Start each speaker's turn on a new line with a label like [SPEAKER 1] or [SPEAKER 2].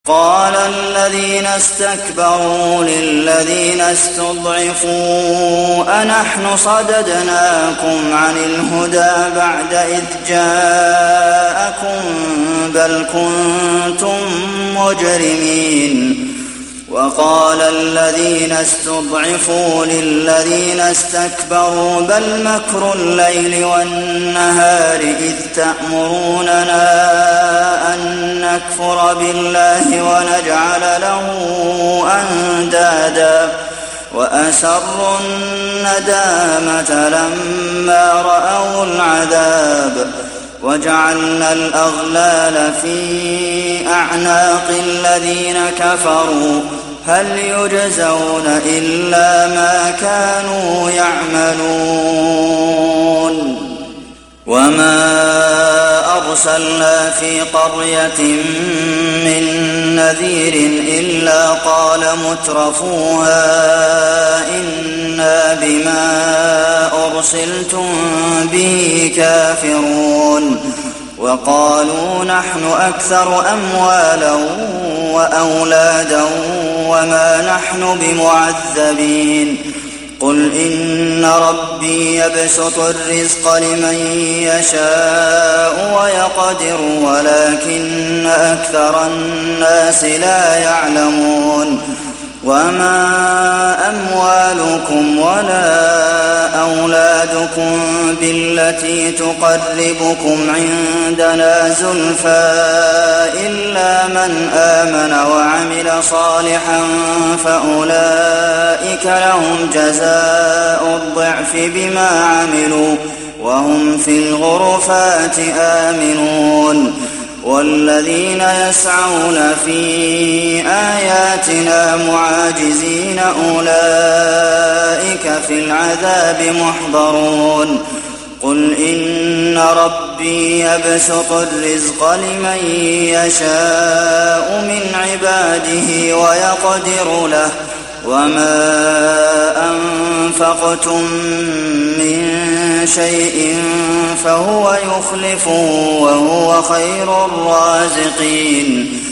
[SPEAKER 1] قال الذين استكبروا للذين استضعفوا أنحن صددناكم عن الهدى بعد إذ جاءكم بل كنتم مجرمين وقال الذين استضعفوا للذين استكبروا بل مكر الليل والنهار إذ تأمروننا أن نكفر بالله ونجعل له أندادا وأسروا الندامة لما رأوا العذاب وجعلنا الأغلال في أعناق الذين كفروا هل يجزون إلا ما كانوا يعملون وما أرسلنا في قرية من نذير إلا قال مترفوها إنا بما أرسلتم به كافرون وقالوا نحن أكثر أموالا وأولادا وما نحن بمعذبين قل إن ربي يبسط الرزق لمن يشاء ويقدر ولكن أكثر الناس لا يعلمون وما أموالكم ولا أولادكم بالتي تقربكم عندنا زلفى إلا من آمن وعمل صالحا فأولئك لهم جزاء الضعف بما عملوا وهم في الغرفات آمنون والذين يسعون في آياتنا معاجزين أولئك في العذاب محضرون قل إن ربي يبسط الرزق لمن يشاء من عباده ويقدر له وما أنفقتم من شيء فهو يخلفه وهو خير الرازقين